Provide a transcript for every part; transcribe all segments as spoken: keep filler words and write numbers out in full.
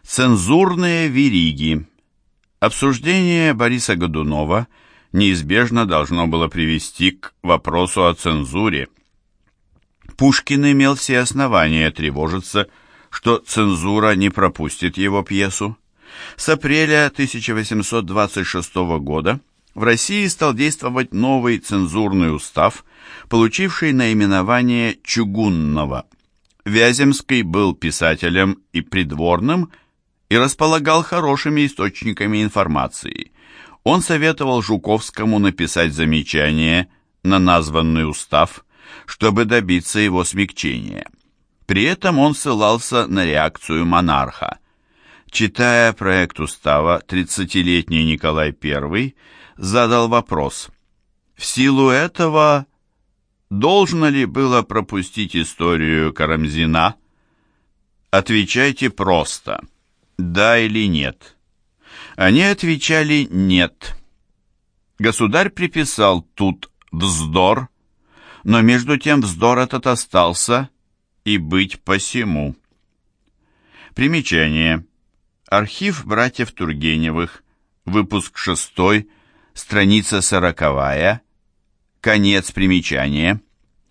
Цензурные вериги. Обсуждение Бориса Годунова неизбежно должно было привести к вопросу о цензуре. Пушкин имел все основания тревожиться, что цензура не пропустит его пьесу. С апреля тысяча восемьсот двадцать шестого года в России стал действовать новый цензурный устав, получивший наименование «Чугунного». Вяземский был писателем и придворным и располагал хорошими источниками информации. Он советовал Жуковскому написать замечание на названный устав, чтобы добиться его смягчения. При этом он ссылался на реакцию монарха. Читая проект устава, тридцатилетний Николай Первый задал вопрос: в силу этого должно ли было пропустить историю Карамзина? Отвечайте просто: да или нет. Они отвечали нет. Государь приписал тут вздор, но между тем вздор этот остался, и быть посему. Примечание. Архив братьев Тургеневых, выпуск шестой, страница сороковая, конец примечания.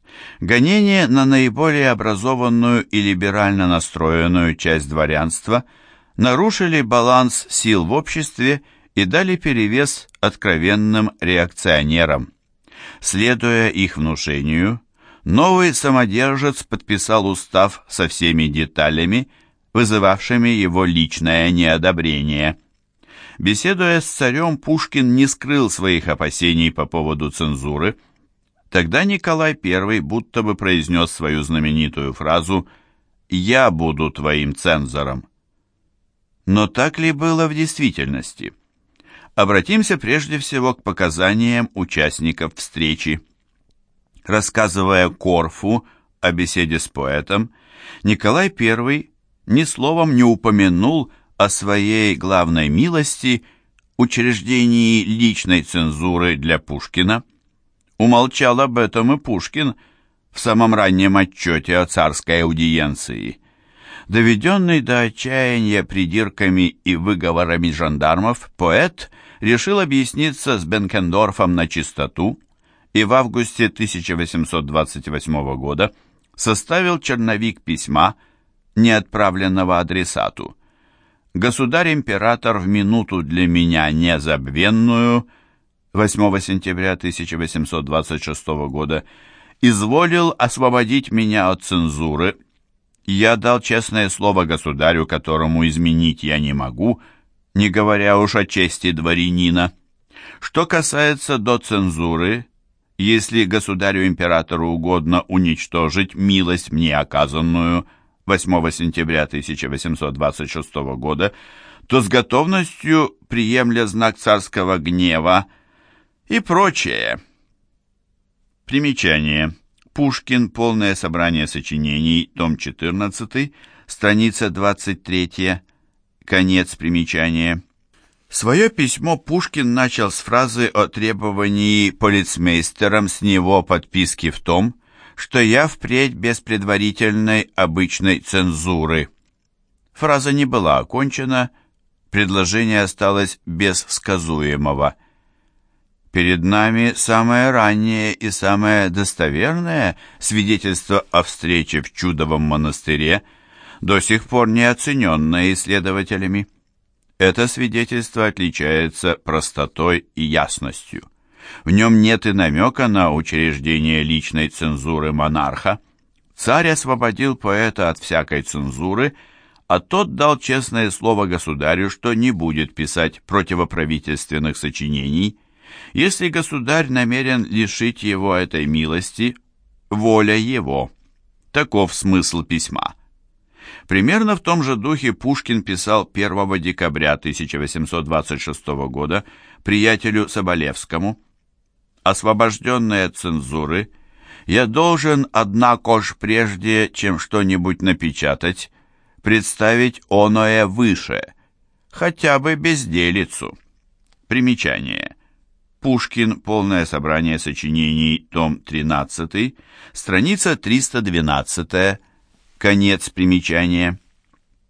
Гонения на наиболее образованную и либерально настроенную часть дворянства нарушили баланс сил в обществе и дали перевес откровенным реакционерам. Следуя их внушению, новый самодержец подписал устав со всеми деталями, вызывавшими его личное неодобрение. Беседуя с царем, Пушкин не скрыл своих опасений по поводу цензуры. Тогда Николай Первый будто бы произнес свою знаменитую фразу «Я буду твоим цензором». Но так ли было в действительности? Обратимся прежде всего к показаниям участников встречи. Рассказывая Корфу о беседе с поэтом, Николай Первый ни словом не упомянул о своей главной милости, учреждении личной цензуры для Пушкина. Умолчал об этом и Пушкин в самом раннем отчете о царской аудиенции. Доведенный до отчаяния придирками и выговорами жандармов, поэт решил объясниться с Бенкендорфом на чистоту и в августе тысяча восемьсот двадцать восьмого года составил черновик письма, не отправленного адресату. «Государь-император в минуту для меня незабвенную» восьмого сентября тысяча восемьсот двадцать шестого года изволил освободить меня от цензуры. Я дал честное слово государю, которому изменить я не могу, не говоря уж о чести дворянина. Что касается до цензуры, если государю-императору угодно уничтожить милость мне оказанную восьмого сентября тысяча восемьсот двадцать шестого года, то с готовностью, приемля знак царского гнева и прочее. Примечание. Пушкин. Полное собрание сочинений. Том четырнадцатый. Страница двадцать третья. Конец примечания. Свое письмо Пушкин начал с фразы о требовании полицмейстером с него подписки в том, что я впредь без предварительной обычной цензуры. Фраза не была окончена, предложение осталось без сказуемого. Перед нами самое раннее и самое достоверное свидетельство о встрече в Чудовом монастыре, до сих пор не оцененное исследователями. Это свидетельство отличается простотой и ясностью. В нем нет и намека на учреждение личной цензуры монарха. Царь освободил поэта от всякой цензуры, а тот дал честное слово государю, что не будет писать противоправительственных сочинений. Если государь намерен лишить его этой милости, воля его. Таков смысл письма. Примерно в том же духе Пушкин писал первого декабря тысяча восемьсот двадцать шестого года приятелю Соболевскому: «Освобожденный от цензуры, я должен, однако ж, прежде чем что-нибудь напечатать, представить оное выше, хотя бы безделицу». Примечание. Пушкин. Полное собрание сочинений. Том тринадцатый. Страница триста двенадцатая. Конец примечания.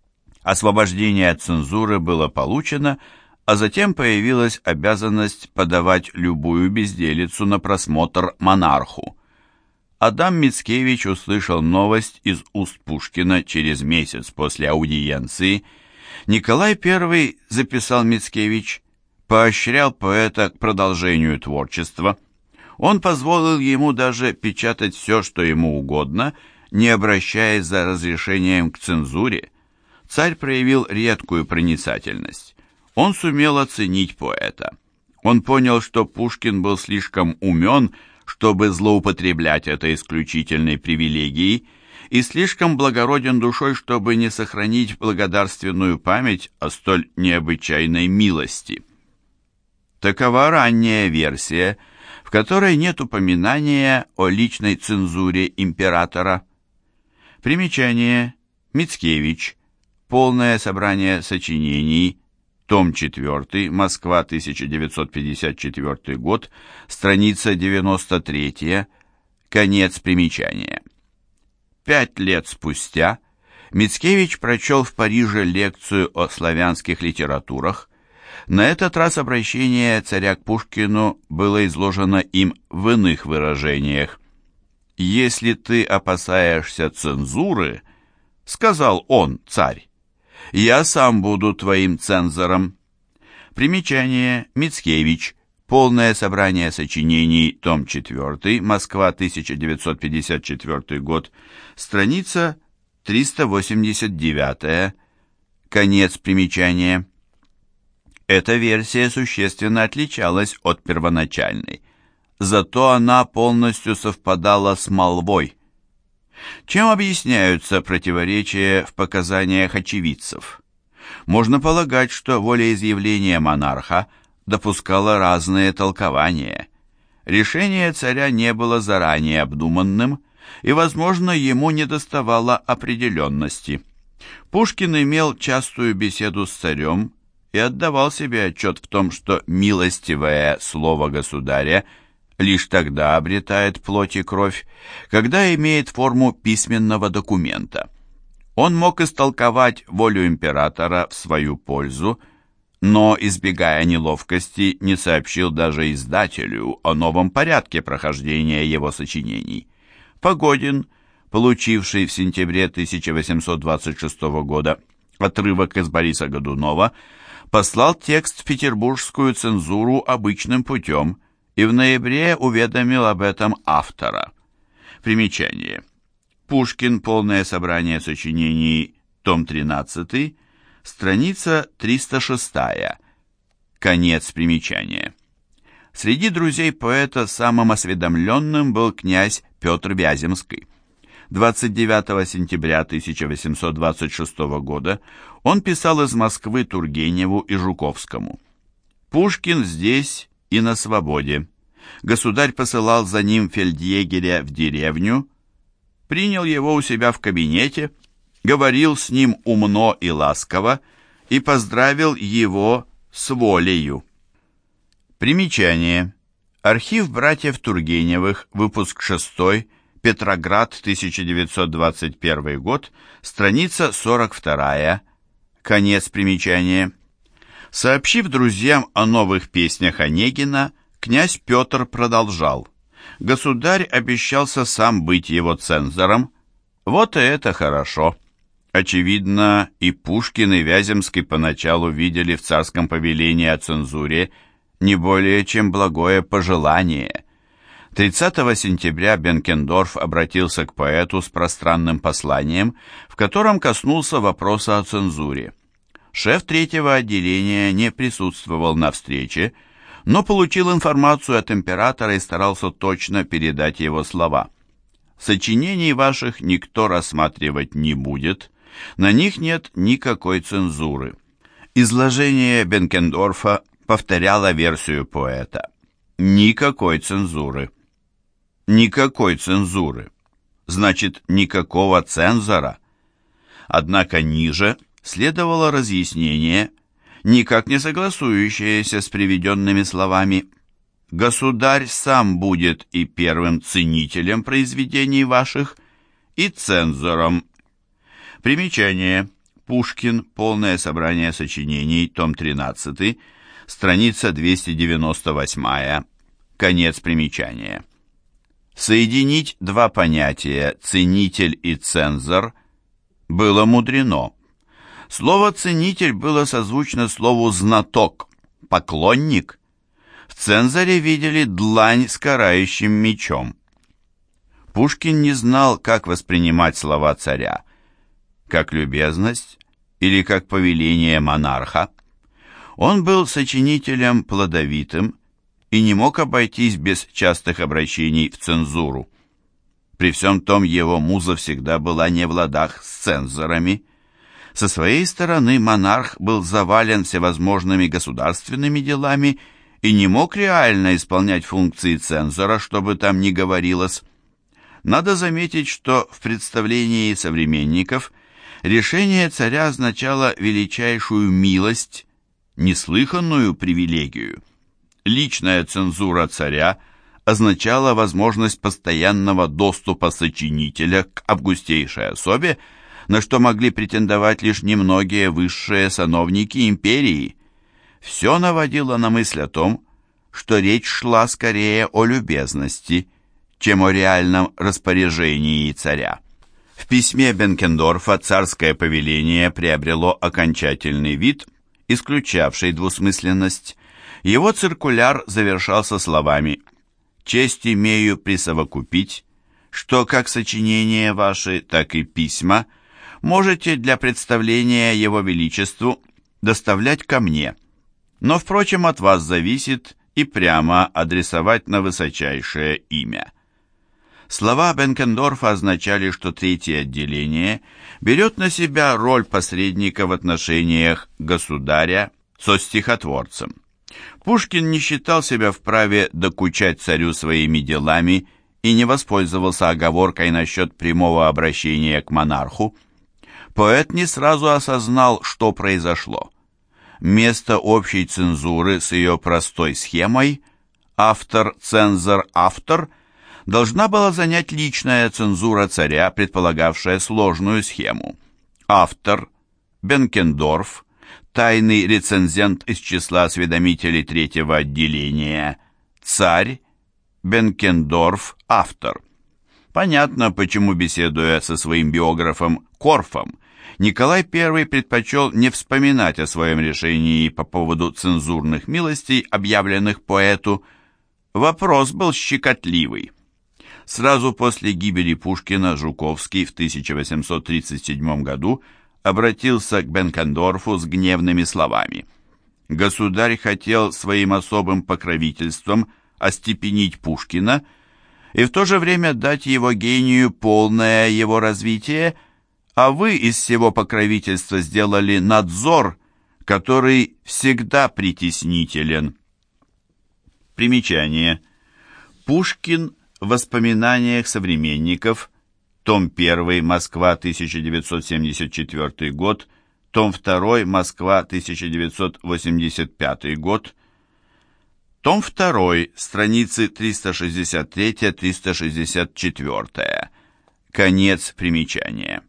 Освобождение от цензуры было получено, а затем появилась обязанность подавать любую безделицу на просмотр монарху. Адам Мицкевич услышал новость из уст Пушкина через месяц после аудиенции. Николай Первый, записал Мицкевич, поощрял поэта к продолжению творчества. Он позволил ему даже печатать все, что ему угодно, не обращаясь за разрешением к цензуре. Царь проявил редкую проницательность. Он сумел оценить поэта. Он понял, что Пушкин был слишком умен, чтобы злоупотреблять этой исключительной привилегией, и слишком благороден душой, чтобы не сохранить благодарственную память о столь необычайной милости. Такова ранняя версия, в которой нет упоминания о личной цензуре императора. Примечание. Мицкевич. Полное собрание сочинений. Том четвёртый. Москва, тысяча девятьсот пятьдесят четвёртый год. Страница девяносто третья. Конец примечания. Пять лет спустя Мицкевич прочел в Париже лекцию о славянских литературах. На этот раз обращение царя к Пушкину было изложено им в иных выражениях. «Если ты опасаешься цензуры, — сказал он, царь, — я сам буду твоим цензором». Примечание. Мицкевич. Полное собрание сочинений. Том четвёртый. Москва, тысяча девятьсот пятьдесят четвёртый год. Страница триста восемьдесят девятая. Конец примечания. Эта версия существенно отличалась от первоначальной, зато она полностью совпадала с молвой. Чем объясняются противоречия в показаниях очевидцев? Можно полагать, что волеизъявление монарха допускало разные толкования. Решение царя не было заранее обдуманным, и, возможно, ему недоставало определенности. Пушкин имел частую беседу с царем и отдавал себе отчет в том, что милостивое слово государя лишь тогда обретает плоть и кровь, когда имеет форму письменного документа. Он мог истолковать волю императора в свою пользу, но, избегая неловкости, не сообщил даже издателю о новом порядке прохождения его сочинений. Погодин, получивший в сентябре тысяча восемьсот двадцать шестого года отрывок из Бориса Годунова, послал текст в петербургскую цензуру обычным путем и в ноябре уведомил об этом автора. Примечание. Пушкин. Полное собрание сочинений. Том тринадцатый. Страница триста шестая. Конец примечания. Среди друзей поэта самым осведомленным был князь Петр Вяземский. двадцать девятого сентября тысяча восемьсот двадцать шестого года он писал из Москвы Тургеневу и Жуковскому: «Пушкин здесь и на свободе. Государь посылал за ним фельдъегеря в деревню, принял его у себя в кабинете, говорил с ним умно и ласково и поздравил его с волею». Примечание. Архив братьев Тургеневых, выпуск шестой, Петроград, тысяча девятьсот двадцать первый год, страница сорок вторая, конец примечания. Сообщив друзьям о новых песнях Онегина, князь Петр продолжал: «Государь обещался сам быть его цензором. Вот и это хорошо». Очевидно, и Пушкин, и Вяземский поначалу видели в царском повелении о цензуре не более чем благое пожелание. тридцатого сентября Бенкендорф обратился к поэту с пространным посланием, в котором коснулся вопроса о цензуре. Шеф третьего отделения не присутствовал на встрече, но получил информацию от императора и старался точно передать его слова. «Сочинений ваших никто рассматривать не будет, на них нет никакой цензуры». Изложение Бенкендорфа повторяло версию поэта. Никакой цензуры. Никакой цензуры. Значит, никакого цензора. Однако ниже следовало разъяснение, никак не согласующееся с приведенными словами. «Государь сам будет и первым ценителем произведений ваших, и цензором». Примечание. Пушкин. Полное собрание сочинений. Том тринадцатый. Страница двести девяносто восемь. Конец примечания. Соединить два понятия «ценитель» и «цензор» было мудрено. Слово «ценитель» было созвучно слову «знаток», «поклонник». В цензоре видели длань с карающим мечом. Пушкин не знал, как воспринимать слова царя, как любезность или как повеление монарха. Он был сочинителем плодовитым и не мог обойтись без частых обращений в цензуру. При всем том его муза всегда была не в ладах с цензорами. Со своей стороны монарх был завален всевозможными государственными делами и не мог реально исполнять функции цензора, что бы там ни говорилось. Надо заметить, что в представлении современников решение царя означало величайшую милость, неслыханную привилегию. Личная цензура царя означала возможность постоянного доступа сочинителя к августейшей особе, на что могли претендовать лишь немногие высшие сановники империи. Все наводило на мысль о том, что речь шла скорее о любезности, чем о реальном распоряжении царя. В письме Бенкендорфа царское повеление приобрело окончательный вид, исключавший двусмысленность. Его циркуляр завершался словами: «Честь имею присовокупить, что как сочинения ваши, так и письма можете для представления Его Величеству доставлять ко мне, но, впрочем, от вас зависит и прямо адресовать на высочайшее имя». Слова Бенкендорфа означали, что третье отделение берет на себя роль посредника в отношениях государя со стихотворцем. Пушкин не считал себя вправе докучать царю своими делами и не воспользовался оговоркой насчет прямого обращения к монарху. Поэт не сразу осознал, что произошло. Место общей цензуры с ее простой схемой «автор, цензор, автор» должна была занять личная цензура царя, предполагавшая сложную схему. Автор, Бенкендорф, тайный рецензент из числа осведомителей третьего отделения, царь, Бенкендорф, автор. Понятно, почему, беседуя со своим биографом Корфом, Николай Первый предпочел не вспоминать о своем решении по поводу цензурных милостей, объявленных поэту. Вопрос был щекотливый. Сразу после гибели Пушкина Жуковский в тысяча восемьсот тридцать седьмом году обратился к Бенкендорфу с гневными словами. Государь хотел своим особым покровительством остепенить Пушкина и в то же время дать его гению полное его развитие, а вы из всего покровительства сделали надзор, который всегда притеснителен. Примечание. Пушкин в воспоминаниях современников, том первый, Москва, тысяча девятьсот семьдесят четвёртый год, том второй, Москва, тысяча девятьсот восемьдесят пятый год, том второй, страницы триста шестьдесят три — триста шестьдесят четыре. Конец примечания.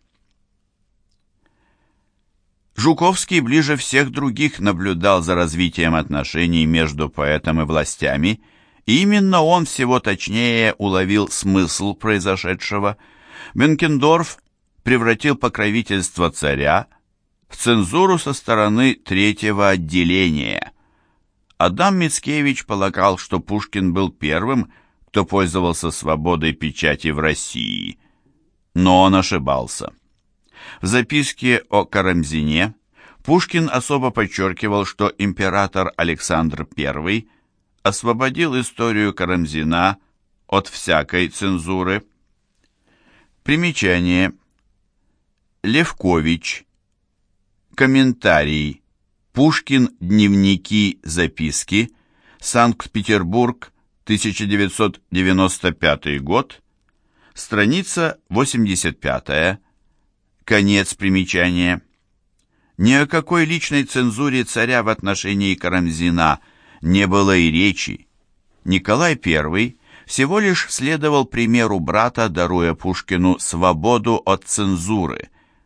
Жуковский ближе всех других наблюдал за развитием отношений между поэтом и властями, и именно он всего точнее уловил смысл произошедшего. Бенкендорф превратил покровительство царя в цензуру со стороны третьего отделения. Адам Мицкевич полагал, что Пушкин был первым, кто пользовался свободой печати в России, но он ошибался. В записке о Карамзине Пушкин особо подчеркивал, что император Александр Первый освободил историю Карамзина от всякой цензуры. Примечание. Левкович. Комментарий. Пушкин. Дневники. Записки. Санкт-Петербург. тысяча девятьсот девяносто пятый год. Страница восемьдесят пятая. Конец примечания. Ни о какой личной цензуре царя в отношении Карамзина не было и речи. Николай Первый всего лишь следовал примеру брата, даруя Пушкину свободу от цензуры.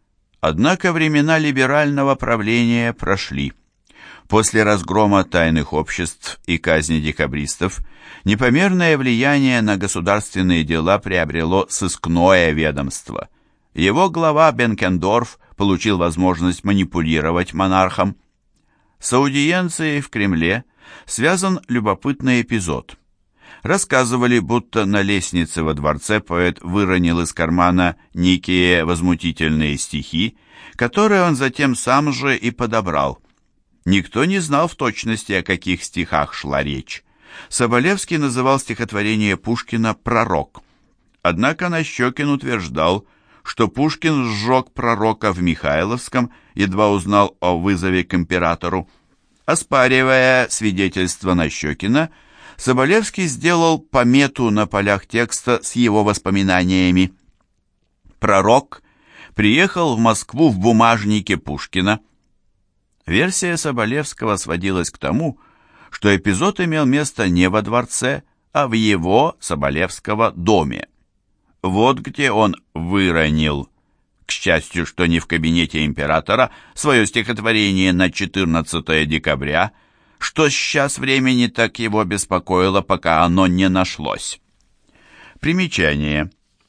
Однако времена либерального правления прошли. После разгрома тайных обществ и казни декабристов непомерное влияние на государственные дела приобрело сыскное ведомство. Его глава Бенкендорф получил возможность манипулировать монархом. С аудиенцией в Кремле связан любопытный эпизод. Рассказывали, будто на лестнице во дворце поэт выронил из кармана некие возмутительные стихи, которые он затем сам же и подобрал. Никто не знал в точности, о каких стихах шла речь. Соболевский называл стихотворение Пушкина «Пророк». Однако Нащекин утверждал, что Пушкин сжег «Пророка» в Михайловском, едва узнал о вызове к императору. Оспаривая свидетельство Нащекина, Соболевский сделал помету на полях текста с его воспоминаниями. «Пророк» приехал в Москву в бумажнике Пушкина. Версия Соболевского сводилась к тому, что эпизод имел место не во дворце, а в его, Соболевского, доме. Вот где он выронил, к счастью, что не в кабинете императора, свое стихотворение на четырнадцатое декабря, что сейчас времени так его беспокоило, пока оно не нашлось. Примечание.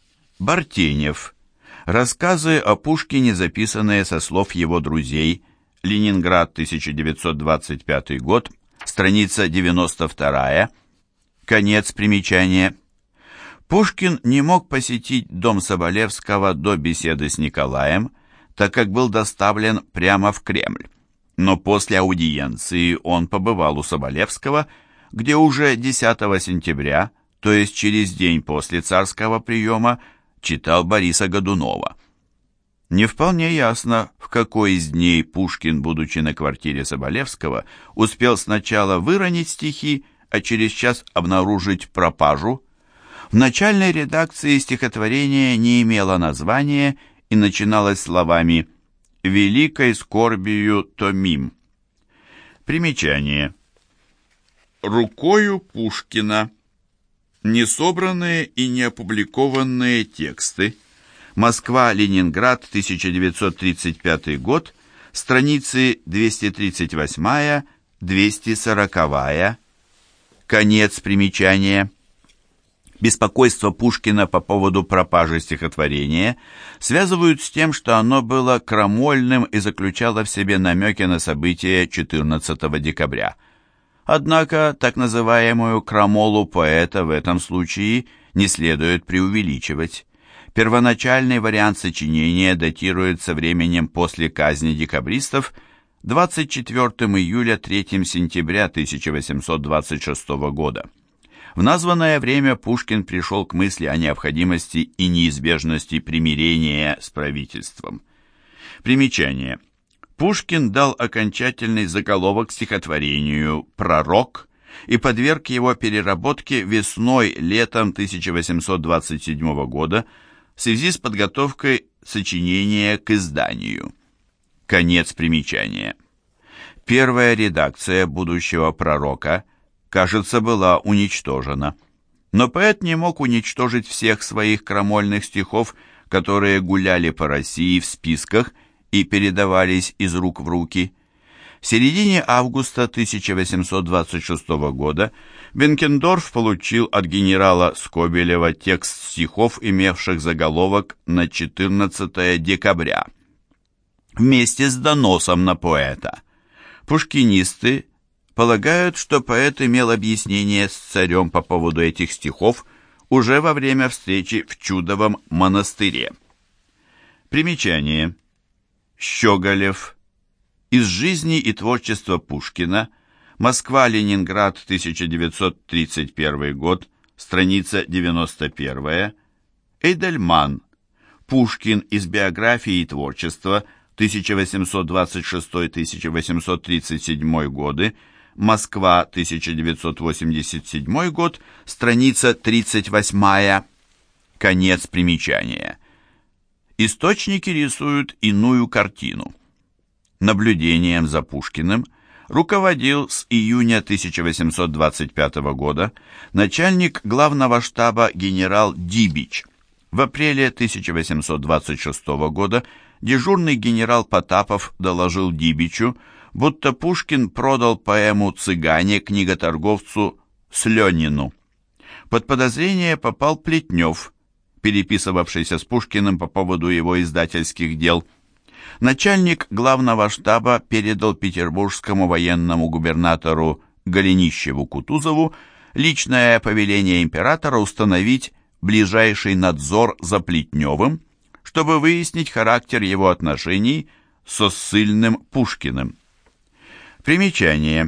Бартенев. Рассказы о Пушкине, записанные со слов его друзей. Ленинград, тысяча девятьсот двадцать пятый год, страница девяносто вторая. Конец примечания. Пушкин не мог посетить дом Соболевского до беседы с Николаем, так как был доставлен прямо в Кремль. Но после аудиенции он побывал у Соболевского, где уже десятого сентября, то есть через день после царского приема, читал Бориса Годунова. Не вполне ясно, в какой из дней Пушкин, будучи на квартире Соболевского, успел сначала выронить стихи, а через час обнаружить пропажу. В начальной редакции стихотворение не имело названия и начиналось словами «Великой скорбию томим». Примечание. Рукою Пушкина. Несобранные и не опубликованные тексты. Москва-Ленинград, тысяча девятьсот тридцать пятый год, страницы двести тридцать восемь — двести сорок. Конец примечания. Беспокойство Пушкина по поводу пропажи стихотворения связывают с тем, что оно было крамольным и заключало в себе намеки на события четырнадцатого декабря. Однако так называемую крамолу поэта в этом случае не следует преувеличивать. Первоначальный вариант сочинения датируется временем после казни декабристов двадцать четвёртого июля — третьего сентября тысяча восемьсот двадцать шестого года. В названное время Пушкин пришел к мысли о необходимости и неизбежности примирения с правительством. Примечание. Пушкин дал окончательный заголовок стихотворению «Пророк» и подверг его переработке весной-летом тысяча восемьсот двадцать седьмого года в связи с подготовкой сочинения к изданию. Конец примечания. Первая редакция будущего «Пророка», кажется, была уничтожена. Но поэт не мог уничтожить всех своих крамольных стихов, которые гуляли по России в списках и передавались из рук в руки. В середине августа тысяча восемьсот двадцать шестого года Бенкендорф получил от генерала Скобелева текст стихов, имевших заголовок на четырнадцатое декабря. Вместе с доносом на поэта. Пушкинисты полагают, что поэт имел объяснение с царем по поводу этих стихов уже во время встречи в Чудовом монастыре. Примечание. Щеголев. Из жизни и творчества Пушкина. Москва-Ленинград, тысяча девятьсот тридцать первый год, страница девяносто первая. Эйдельман. Пушкин из биографии и творчества, тысяча восемьсот двадцать шестой — тысяча восемьсот тридцать седьмой годы, Москва, тысяча девятьсот восемьдесят седьмой год, страница тридцать восемь. Конец примечания. Источники рисуют иную картину. Наблюдением за Пушкиным руководил с июня тысяча восемьсот двадцать пятого года начальник главного штаба генерал Дибич. В апреле тысяча восемьсот двадцать шестого года дежурный генерал Потапов доложил Дибичу, будто Пушкин продал поэму «Цыгане» книготорговцу Слёнину. Под подозрение попал Плетнев, переписывавшийся с Пушкиным по поводу его издательских дел. Начальник главного штаба передал петербургскому военному губернатору Голенищеву-Кутузову личное повеление императора установить ближайший надзор за Плетневым, чтобы выяснить характер его отношений со ссыльным Пушкиным. Примечание.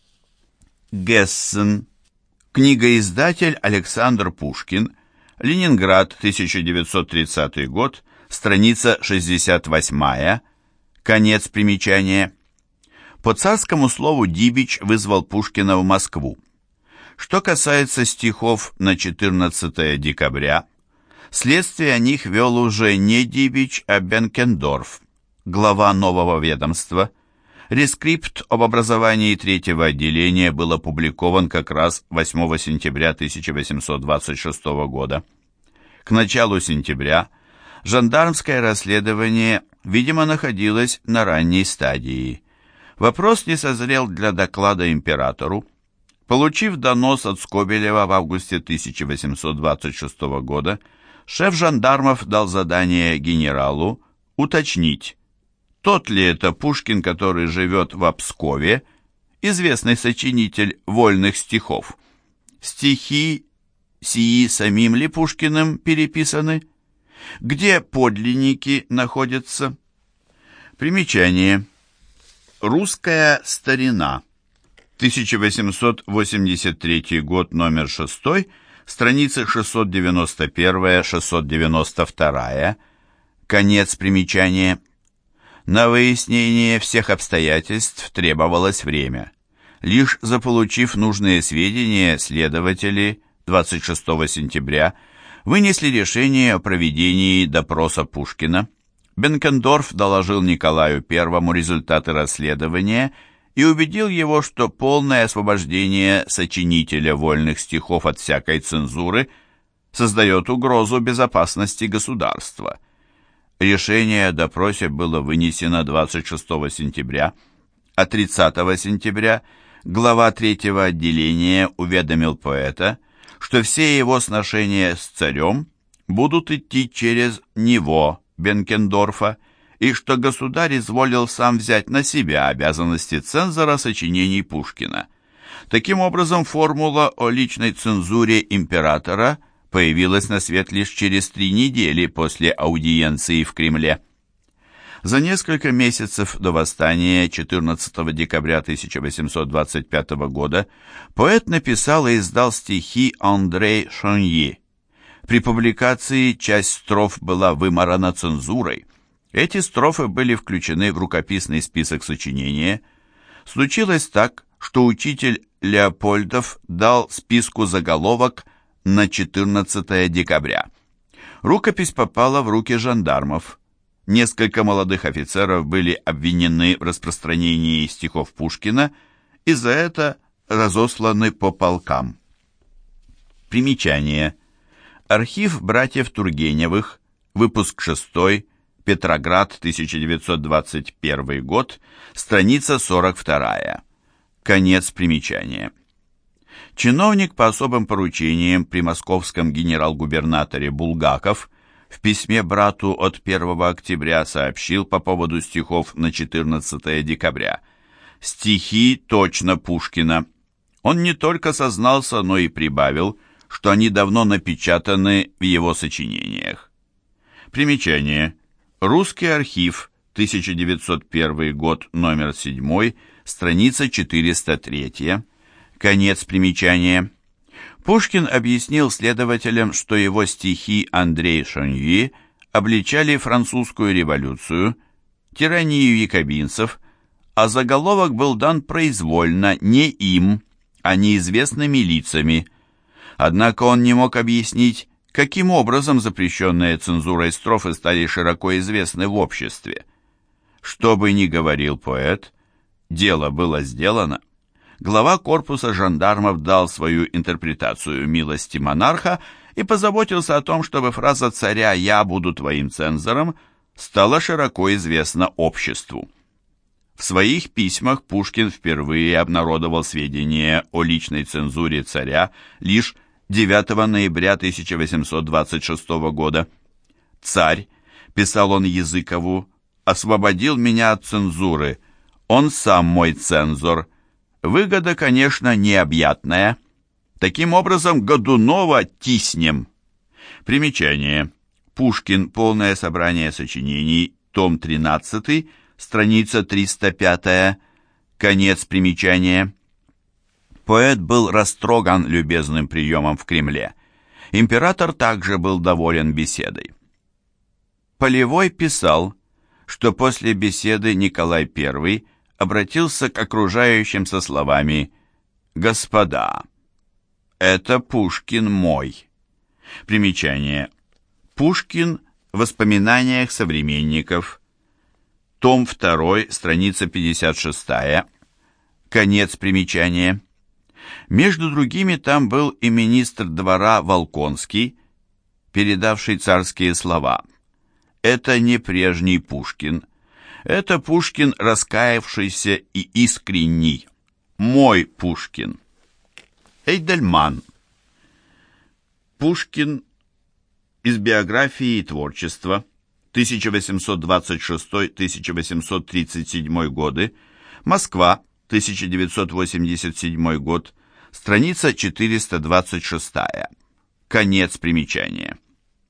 Гессен. Книгоиздатель Александр Пушкин. Ленинград, тысяча девятьсот тридцатый год. Страница шестьдесят восьмая. Конец примечания. По царскому слову Дибич вызвал Пушкина в Москву. Что касается стихов на четырнадцатое декабря, следствие о них вел уже не Дибич, а Бенкендорф, глава нового ведомства. Рескрипт об образовании третьего отделения был опубликован как раз восьмого сентября тысяча восемьсот двадцать шестого года. К началу сентября жандармское расследование, видимо, находилось на ранней стадии. Вопрос не созрел для доклада императору. Получив донос от Скобелева в августе тысяча восемьсот двадцать шестого года, шеф жандармов дал задание генералу уточнить, тот ли это Пушкин, который живет в Пскове, известный сочинитель вольных стихов. Стихи сии самим ли Пушкиным переписаны? Где подлинники находятся? Примечание. Русская старина. тысяча восемьсот восемьдесят третий год, номер шесть, страницы шестьсот девяносто один — шестьсот девяносто два. Конец примечания. На выяснение всех обстоятельств требовалось время. Лишь заполучив нужные сведения, следователи двадцать шестого сентября вынесли решение о проведении допроса Пушкина. Бенкендорф доложил Николаю Первому результаты расследования и убедил его, что полное освобождение сочинителя вольных стихов от всякой цензуры создает угрозу безопасности государства. Решение о допросе было вынесено двадцать шестого сентября, а тридцатого сентября глава третьего отделения уведомил поэта, что все его сношения с царем будут идти через него, Бенкендорфа, и что государь изволил сам взять на себя обязанности цензора сочинений Пушкина. Таким образом, формула о личной цензуре императора появилась на свет лишь через три недели после аудиенции в Кремле. За несколько месяцев до восстания четырнадцатого декабря тысяча восемьсот двадцать пятого года поэт написал и издал стихи Андрей Шоньи. При публикации часть строф была вымарана цензурой. Эти строфы были включены в рукописный список сочинения. Случилось так, что учитель Леопольдов дал списку заголовок на четырнадцатое декабря. Рукопись попала в руки жандармов. Несколько молодых офицеров были обвинены в распространении стихов Пушкина и за это разосланы по полкам. Примечание. Архив братьев Тургеневых, выпуск шестой, Петроград, тысяча девятьсот двадцать первый год, страница сорок вторая. Конец примечания. Чиновник по особым поручениям при московском генерал-губернаторе Булгаков в письме брату от первого октября сообщил по поводу стихов на четырнадцатое декабря. Стихи точно Пушкина. Он не только сознался, но и прибавил, что они давно напечатаны в его сочинениях. Примечание. Русский архив, тысяча девятьсот первый год, номер семь, страница четыреста три. Конец примечания. Пушкин объяснил следователям, что его стихи Андрей Шоньи обличали французскую революцию, тиранию якобинцев, а заголовок был дан произвольно не им, а неизвестными лицами. Однако он не мог объяснить, каким образом запрещенные цензурой строфы стали широко известны в обществе. Что бы ни говорил поэт, дело было сделано. Глава корпуса жандармов дал свою интерпретацию милости монарха и позаботился о том, чтобы фраза царя «я буду твоим цензором» стала широко известна обществу. В своих письмах Пушкин впервые обнародовал сведения о личной цензуре царя лишь девятого ноября тысяча восемьсот двадцать шестого года. «Царь», — писал он Языкову, — «освободил меня от цензуры. Он сам мой цензор. Выгода, конечно, необъятная. Таким образом, Годунова тиснем». Примечание. Пушкин. Полное собрание сочинений. Том тринадцатый. Страница триста пятая. Конец примечания. Поэт был растроган любезным приемом в Кремле. Император также был доволен беседой. Полевой писал, что после беседы Николай Первый обратился к окружающим со словами «Господа, это Пушкин мой». Примечание. Пушкин в воспоминаниях современников. Том второй, страница пятьдесят шестая. Конец примечания. Между другими там был и министр двора Волконский, передавший царские слова. Это не прежний Пушкин. Это Пушкин, раскаявшийся и искренний. Мой Пушкин. Эйдельман. Пушкин из биографии и творчества. тысяча восемьсот двадцать шестой — тысяча восемьсот тридцать седьмой годы. Москва. тысяча девятьсот восемьдесят седьмой год. Страница четыреста двадцать шестая. Конец примечания.